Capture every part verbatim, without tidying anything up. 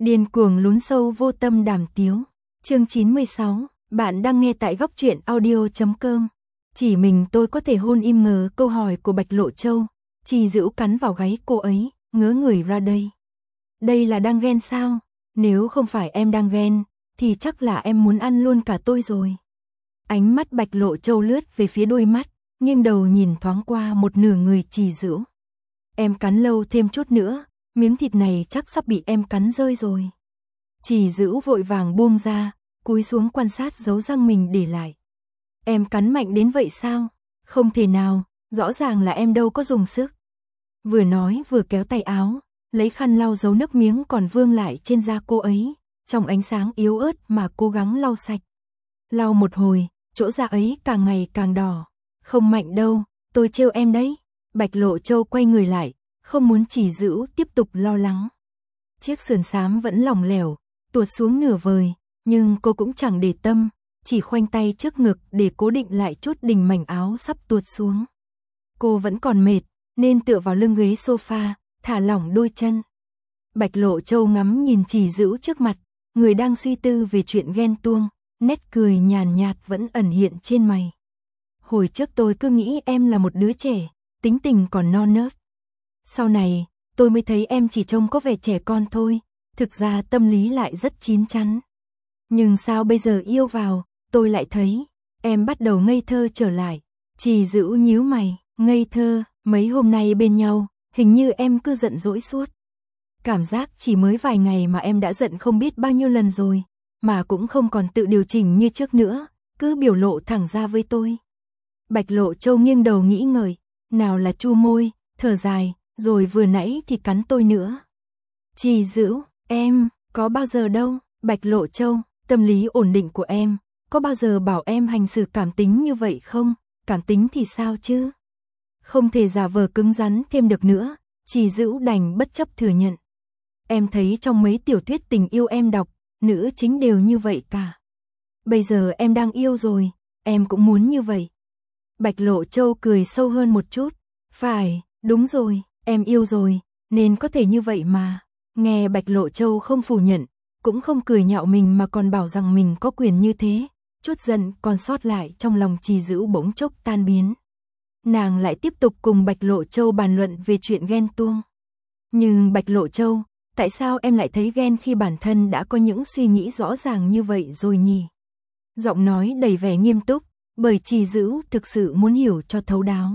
Điên cuồng lún sâu vô tâm đàm tiếu. Chương chín mươi sáu, bạn đang nghe tại góc truyện audio chấm com. Chỉ mình tôi có thể hôn im ngờ câu hỏi của Bạch Lộ Châu. Trì Dữu cắn vào gáy cô ấy, ngớ người ra đây. Đây là đang ghen sao? Nếu không phải em đang ghen, thì chắc là em muốn ăn luôn cả tôi rồi. Ánh mắt Bạch Lộ Châu lướt về phía đôi mắt, nghiêng đầu nhìn thoáng qua một nửa người Trì Dữu. Em cắn lâu thêm chút nữa, miếng thịt này chắc sắp bị em cắn rơi rồi. Trì Dữu vội vàng buông ra, cúi xuống quan sát dấu răng mình để lại. Em cắn mạnh đến vậy sao? Không thể nào, rõ ràng là em đâu có dùng sức. Vừa nói vừa kéo tay áo, lấy khăn lau dấu nước miếng còn vương lại trên da cô ấy, trong ánh sáng yếu ớt mà cố gắng lau sạch. Lau một hồi, chỗ da ấy càng ngày càng đỏ. Không mạnh đâu, tôi trêu em đấy. Bạch Lộ Châu quay người lại, không muốn Trì Dữu tiếp tục lo lắng. Chiếc sườn xám vẫn lỏng lẻo, tuột xuống nửa vời, nhưng cô cũng chẳng để tâm, chỉ khoanh tay trước ngực để cố định lại chút đỉnh mảnh áo sắp tuột xuống. Cô vẫn còn mệt, nên tựa vào lưng ghế sofa, thả lỏng đôi chân. Bạch Lộ Châu ngắm nhìn Trì Dữu trước mặt, người đang suy tư về chuyện ghen tuông, nét cười nhàn nhạt vẫn ẩn hiện trên mày. Hồi trước tôi cứ nghĩ em là một đứa trẻ, tính tình còn non nớt. Sau này, tôi mới thấy em chỉ trông có vẻ trẻ con thôi, thực ra tâm lý lại rất chín chắn. Nhưng sao bây giờ yêu vào, tôi lại thấy, em bắt đầu ngây thơ trở lại. Trì Dữu nhíu mày, ngây thơ, mấy hôm nay bên nhau, hình như em cứ giận dỗi suốt. Cảm giác chỉ mới vài ngày mà em đã giận không biết bao nhiêu lần rồi, mà cũng không còn tự điều chỉnh như trước nữa, cứ biểu lộ thẳng ra với tôi. Bạch Lộ Châu nghiêng đầu nghĩ ngợi, nào là chu môi, thở dài, rồi vừa nãy thì cắn tôi nữa. Trì Dữu, em, có bao giờ đâu, Bạch Lộ Châu, tâm lý ổn định của em, có bao giờ bảo em hành xử cảm tính như vậy không, cảm tính thì sao chứ? Không thể giả vờ cứng rắn thêm được nữa, Trì Dữu đành bất chấp thừa nhận. Em thấy trong mấy tiểu thuyết tình yêu em đọc, nữ chính đều như vậy cả. Bây giờ em đang yêu rồi, em cũng muốn như vậy. Bạch Lộ Châu cười sâu hơn một chút. Phải, đúng rồi, em yêu rồi, nên có thể như vậy mà. Nghe Bạch Lộ Châu không phủ nhận, cũng không cười nhạo mình mà còn bảo rằng mình có quyền như thế. Chút giận còn sót lại trong lòng Trì Dữu bỗng chốc tan biến. Nàng lại tiếp tục cùng Bạch Lộ Châu bàn luận về chuyện ghen tuông. Nhưng Bạch Lộ Châu, tại sao em lại thấy ghen khi bản thân đã có những suy nghĩ rõ ràng như vậy rồi nhỉ? Giọng nói đầy vẻ nghiêm túc, bởi Trì Dữu thực sự muốn hiểu cho thấu đáo.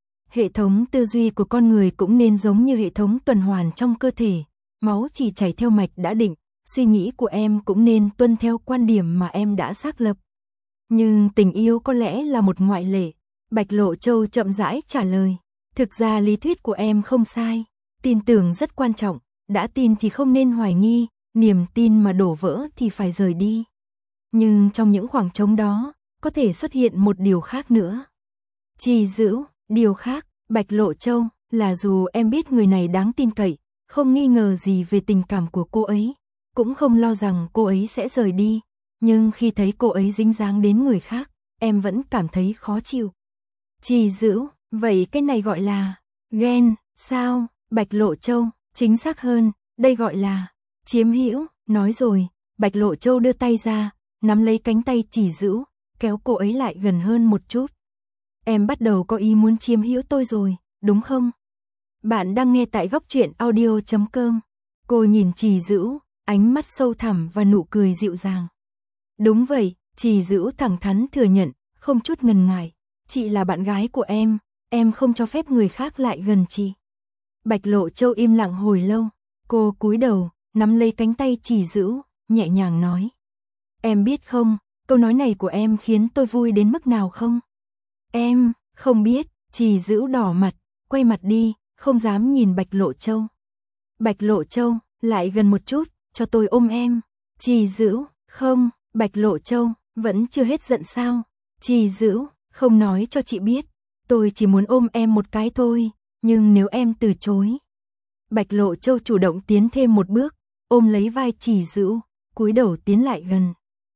Hệ thống tư duy của con người cũng nên giống như hệ thống tuần hoàn trong cơ thể, máu chỉ chảy theo mạch đã định, suy nghĩ của em cũng nên tuân theo quan điểm mà em đã xác lập. Nhưng tình yêu có lẽ là một ngoại lệ. Bạch Lộ Châu chậm rãi trả lời, thực ra lý thuyết của em không sai, tin tưởng rất quan trọng, đã tin thì không nên hoài nghi, niềm tin mà đổ vỡ thì phải rời đi. Nhưng trong những khoảng trống đó, có thể xuất hiện một điều khác nữa. Trì Dữu, điều khác, Bạch Lộ Châu, là dù em biết người này đáng tin cậy, không nghi ngờ gì về tình cảm của cô ấy, cũng không lo rằng cô ấy sẽ rời đi, nhưng khi thấy cô ấy dính dáng đến người khác, em vẫn cảm thấy khó chịu. Trì Dữu, vậy cái này gọi là ghen, sao? Bạch Lộ Châu, chính xác hơn, đây gọi là chiếm hữu. Nói rồi, Bạch Lộ Châu đưa tay ra, nắm lấy cánh tay Trì Dữu, kéo cô ấy lại gần hơn một chút. Em bắt đầu có ý muốn chiếm hữu tôi rồi, đúng không? Bạn đang nghe tại góc truyện audio chấm com. Cô nhìn Trì Dữu, ánh mắt sâu thẳm và nụ cười dịu dàng. Đúng vậy, Trì Dữu thẳng thắn thừa nhận, không chút ngần ngại. Chị là bạn gái của em, em không cho phép người khác lại gần chị. Bạch Lộ Châu im lặng hồi lâu, cô cúi đầu, nắm lấy cánh tay Trì Dữu, nhẹ nhàng nói. Em biết không, câu nói này của em khiến tôi vui đến mức nào không? Em, không biết, Trì Dữu đỏ mặt, quay mặt đi, không dám nhìn Bạch Lộ Châu. Bạch Lộ Châu, lại gần một chút, cho tôi ôm em. Trì Dữu, không, Bạch Lộ Châu, vẫn chưa hết giận sao? Trì Dữu, không nói cho chị biết, tôi chỉ muốn ôm em một cái thôi, nhưng nếu em từ chối. Bạch Lộ Châu chủ động tiến thêm một bước, ôm lấy vai Trì Dữu, cúi đầu tiến lại gần.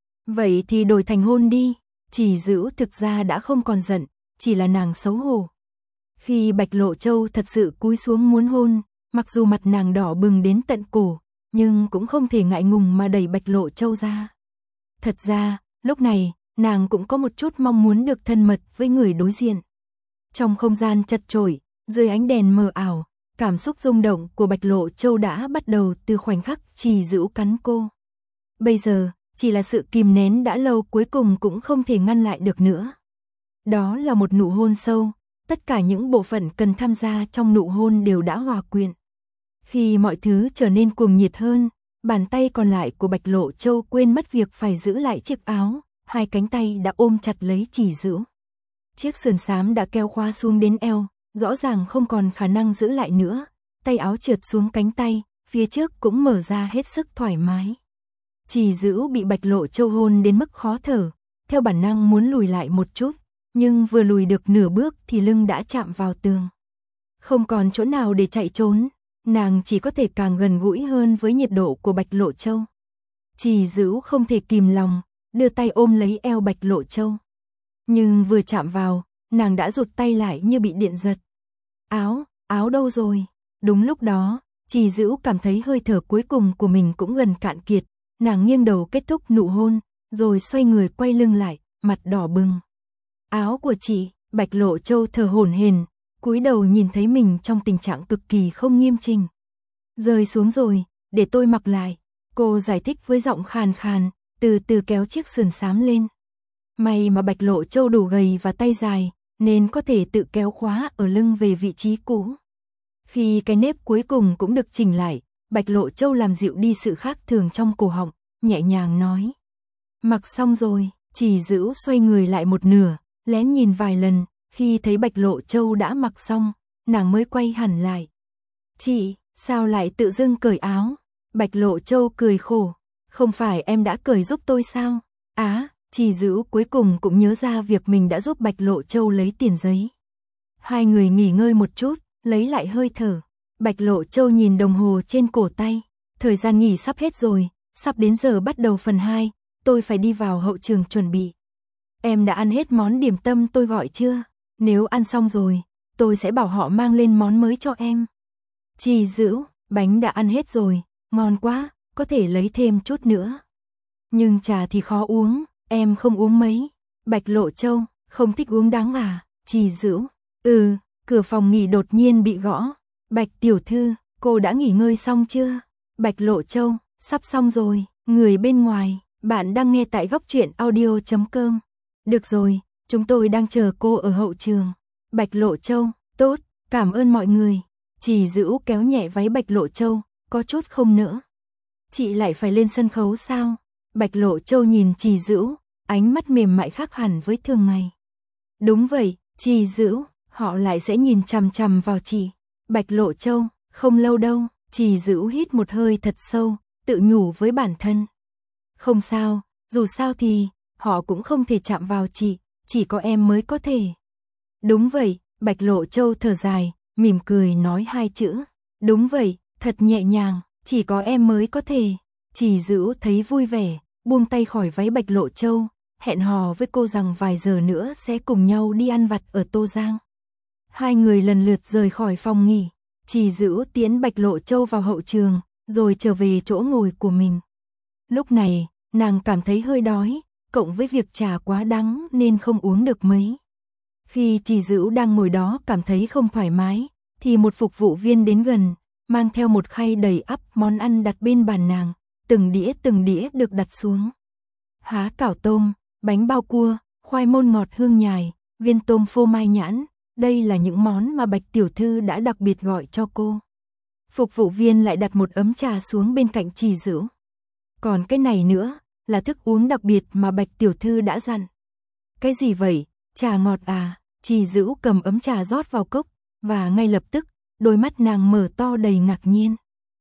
Vậy thì đổi thành hôn đi. Trì Dữu thực ra đã không còn giận, chỉ là nàng xấu hổ. Khi Bạch Lộ Châu thật sự cúi xuống muốn hôn, mặc dù mặt nàng đỏ bừng đến tận cổ, nhưng cũng không thể ngại ngùng mà đẩy Bạch Lộ Châu ra. Thật ra, lúc này, nàng cũng có một chút mong muốn được thân mật với người đối diện. Trong không gian chật chội, dưới ánh đèn mờ ảo, cảm xúc rung động của Bạch Lộ Châu đã bắt đầu từ khoảnh khắc Trì Dữ cắn cô. Bây giờ, chỉ là sự kìm nén đã lâu cuối cùng cũng không thể ngăn lại được nữa. Đó là một nụ hôn sâu, tất cả những bộ phận cần tham gia trong nụ hôn đều đã hòa quyện. Khi mọi thứ trở nên cuồng nhiệt hơn, bàn tay còn lại của Bạch Lộ Châu quên mất việc phải giữ lại chiếc áo, hai cánh tay đã ôm chặt lấy Trì Dữ. Chiếc sườn xám đã kéo khóa xuống đến eo, rõ ràng không còn khả năng giữ lại nữa, tay áo trượt xuống cánh tay, phía trước cũng mở ra hết sức thoải mái. Trì Dữ bị Bạch Lộ Châu hôn đến mức khó thở, theo bản năng muốn lùi lại một chút, nhưng vừa lùi được nửa bước thì lưng đã chạm vào tường. Không còn chỗ nào để chạy trốn, nàng chỉ có thể càng gần gũi hơn với nhiệt độ của Bạch Lộ Châu. Trì Dữ không thể kìm lòng, đưa tay ôm lấy eo Bạch Lộ Châu. Nhưng vừa chạm vào, nàng đã rụt tay lại như bị điện giật. Áo, áo đâu rồi? Đúng lúc đó, Trì Dữ cảm thấy hơi thở cuối cùng của mình cũng gần cạn kiệt, nàng nghiêng đầu kết thúc nụ hôn, rồi xoay người quay lưng lại, mặt đỏ bừng. Áo của chị, Bạch Lộ Châu thở hổn hển, cúi đầu nhìn thấy mình trong tình trạng cực kỳ không nghiêm chỉnh. Rơi xuống rồi, để tôi mặc lại, cô giải thích với giọng khàn khàn, từ từ kéo chiếc sườn xám lên. May mà Bạch Lộ Châu đủ gầy và tay dài, nên có thể tự kéo khóa ở lưng về vị trí cũ. Khi cái nếp cuối cùng cũng được chỉnh lại, Bạch Lộ Châu làm dịu đi sự khác thường trong cổ họng, nhẹ nhàng nói. Mặc xong rồi, Trì Dữ xoay người lại một nửa, lén nhìn vài lần, khi thấy Bạch Lộ Châu đã mặc xong, nàng mới quay hẳn lại. Chị, sao lại tự dưng cởi áo? Bạch Lộ Châu cười khổ, không phải em đã cởi giúp tôi sao? Á, Trì Dữ cuối cùng cũng nhớ ra việc mình đã giúp Bạch Lộ Châu lấy tiền giấy. Hai người nghỉ ngơi một chút, lấy lại hơi thở. Bạch Lộ Châu nhìn đồng hồ trên cổ tay, thời gian nghỉ sắp hết rồi, sắp đến giờ bắt đầu phần hai, tôi phải đi vào hậu trường chuẩn bị. Em đã ăn hết món điểm tâm tôi gọi chưa? Nếu ăn xong rồi, tôi sẽ bảo họ mang lên món mới cho em. Trì Dữ, bánh đã ăn hết rồi, ngon quá, có thể lấy thêm chút nữa. Nhưng trà thì khó uống, em không uống mấy. Bạch Lộ Châu, không thích uống đắng à? Trì Dữ, ừ, cửa phòng nghỉ đột nhiên bị gõ. Bạch tiểu thư, cô đã nghỉ ngơi xong chưa? Bạch Lộ Châu, sắp xong rồi, người bên ngoài, bạn đang nghe tại góc truyện audio chấm com. Được rồi, chúng tôi đang chờ cô ở hậu trường. Bạch Lộ Châu, tốt, cảm ơn mọi người. Trì Dữ kéo nhẹ váy Bạch Lộ Châu, có chút không nỡ. Chị lại phải lên sân khấu sao? Bạch Lộ Châu nhìn Trì Dữ, ánh mắt mềm mại khác hẳn với thường ngày. Đúng vậy, Trì Dữ, họ lại sẽ nhìn chằm chằm vào chị. Bạch Lộ Châu, không lâu đâu. Trì Dữ hít một hơi thật sâu, tự nhủ với bản thân. Không sao, dù sao thì, họ cũng không thể chạm vào chị, chỉ có em mới có thể. Đúng vậy, Bạch Lộ Châu thở dài, mỉm cười nói hai chữ. Đúng vậy, thật nhẹ nhàng, chỉ có em mới có thể. Trì Dữ thấy vui vẻ, buông tay khỏi váy Bạch Lộ Châu, hẹn hò với cô rằng vài giờ nữa sẽ cùng nhau đi ăn vặt ở Tô Giang. Hai người lần lượt rời khỏi phòng nghỉ, Trì Dữ tiễn Bạch Lộ Châu vào hậu trường, rồi trở về chỗ ngồi của mình. Lúc này, nàng cảm thấy hơi đói, cộng với việc trà quá đắng nên không uống được mấy. Khi Trì Dữ đang ngồi đó cảm thấy không thoải mái, thì một phục vụ viên đến gần, mang theo một khay đầy ắp món ăn đặt bên bàn nàng, từng đĩa từng đĩa được đặt xuống. Há cảo tôm, bánh bao cua, khoai môn ngọt hương nhài, viên tôm phô mai nhãn, đây là những món mà Bạch tiểu thư đã đặc biệt gọi cho cô. Phục vụ viên lại đặt một ấm trà xuống bên cạnh Trì Dữ. Còn cái này nữa, là thức uống đặc biệt mà Bạch tiểu thư đã dặn. Cái gì vậy? Trà ngọt à? Trì Dữ cầm ấm trà rót vào cốc, và ngay lập tức, đôi mắt nàng mở to đầy ngạc nhiên.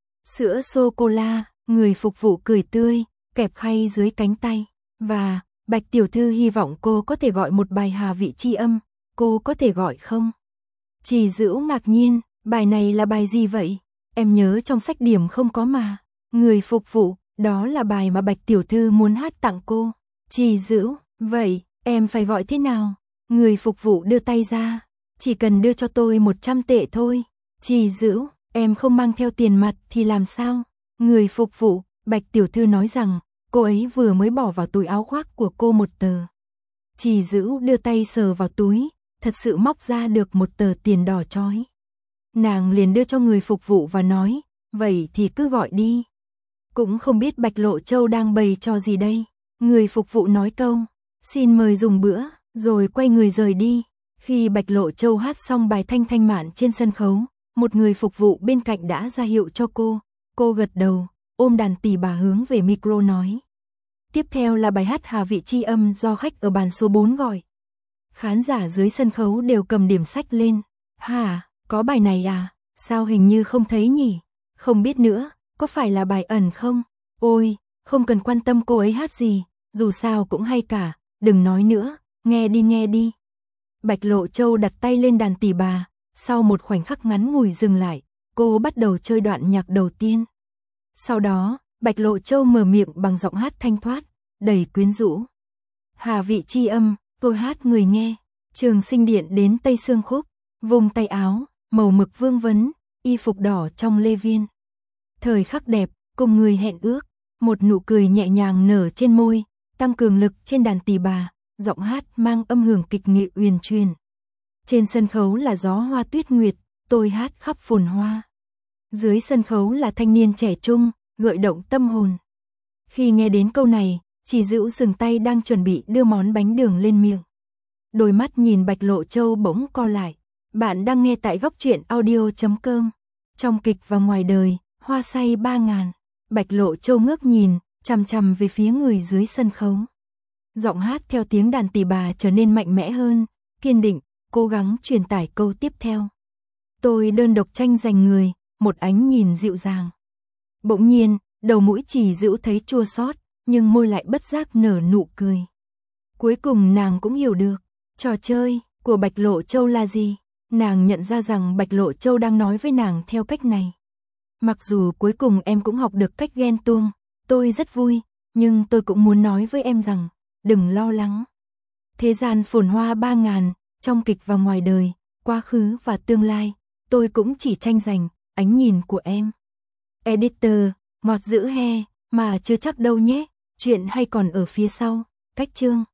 Sữa sô-cô-la, người phục vụ cười tươi, kẹp khay dưới cánh tay. Và, Bạch tiểu thư hy vọng cô có thể gọi một bài Hà Vị Chi Âm, cô có thể gọi không? Trì Dữ ngạc nhiên, bài này là bài gì vậy? Em nhớ trong sách điểm không có mà. Người phục vụ, đó là bài mà Bạch tiểu thư muốn hát tặng cô. Trì Dữ, vậy, em phải gọi thế nào? Người phục vụ đưa tay ra, chỉ cần đưa cho tôi một trăm tệ thôi. Trì Dữ, em không mang theo tiền mặt thì làm sao? Người phục vụ, Bạch tiểu thư nói rằng, cô ấy vừa mới bỏ vào túi áo khoác của cô một tờ. Chỉ Dữu đưa tay sờ vào túi, thật sự móc ra được một tờ tiền đỏ chói. Nàng liền đưa cho người phục vụ và nói, vậy thì cứ gọi đi. Cũng không biết Bạch Lộ Châu đang bày trò gì đây. Người phục vụ nói câu, xin mời dùng bữa, rồi quay người rời đi. Khi Bạch Lộ Châu hát xong bài Thanh Thanh Mạn trên sân khấu, một người phục vụ bên cạnh đã ra hiệu cho cô. Cô gật đầu, ôm đàn tỳ bà hướng về micro nói. Tiếp theo là bài hát Hà Vị Chi Âm do khách ở bàn số bốn gọi. Khán giả dưới sân khấu đều cầm điểm sách lên. Hả, có bài này à? Sao hình như không thấy nhỉ? Không biết nữa, có phải là bài ẩn không? Ôi, không cần quan tâm cô ấy hát gì, dù sao cũng hay cả, đừng nói nữa, nghe đi nghe đi. Bạch Lộ Châu đặt tay lên đàn tỳ bà, sau một khoảnh khắc ngắn ngủi dừng lại, cô bắt đầu chơi đoạn nhạc đầu tiên. Sau đó, Bạch Lộ Châu mở miệng bằng giọng hát thanh thoát, đầy quyến rũ. Hà Vị Chi Âm, tôi hát người nghe. Trường Sinh Điện đến Tây Sương Khúc, vùng tay áo, màu mực vương vấn, y phục đỏ trong lê viên. Thời khắc đẹp, cùng người hẹn ước, một nụ cười nhẹ nhàng nở trên môi, tăng cường lực trên đàn tỳ bà, giọng hát mang âm hưởng kịch nghệ uyển chuyển. Trên sân khấu là gió hoa tuyết nguyệt, tôi hát khắp phồn hoa. Dưới sân khấu là thanh niên trẻ trung, gợi động tâm hồn. Khi nghe đến câu này, Chỉ Dữu dừng tay đang chuẩn bị đưa món bánh đường lên miệng. Đôi mắt nhìn Bạch Lộ Châu bỗng co lại. Bạn đang nghe tại góc truyện audio chấm com. Trong kịch và ngoài đời, hoa say ba ngàn. Bạch Lộ Châu ngước nhìn, chằm chằm về phía người dưới sân khấu. Giọng hát theo tiếng đàn tỳ bà trở nên mạnh mẽ hơn, kiên định, cố gắng truyền tải câu tiếp theo. Tôi đơn độc tranh giành người, một ánh nhìn dịu dàng. Bỗng nhiên, đầu mũi Chỉ Dữu thấy chua xót, nhưng môi lại bất giác nở nụ cười. Cuối cùng nàng cũng hiểu được, trò chơi của Bạch Lộ Châu là gì. Nàng nhận ra rằng Bạch Lộ Châu đang nói với nàng theo cách này. Mặc dù cuối cùng em cũng học được cách ghen tuông, tôi rất vui, nhưng tôi cũng muốn nói với em rằng, đừng lo lắng. Thế gian phồn hoa ba ngàn, trong kịch và ngoài đời, quá khứ và tương lai, tôi cũng chỉ tranh giành ánh nhìn của em. Editor, ngọt dữ he, mà chưa chắc đâu nhé, chuyện hay còn ở phía sau, cách chương.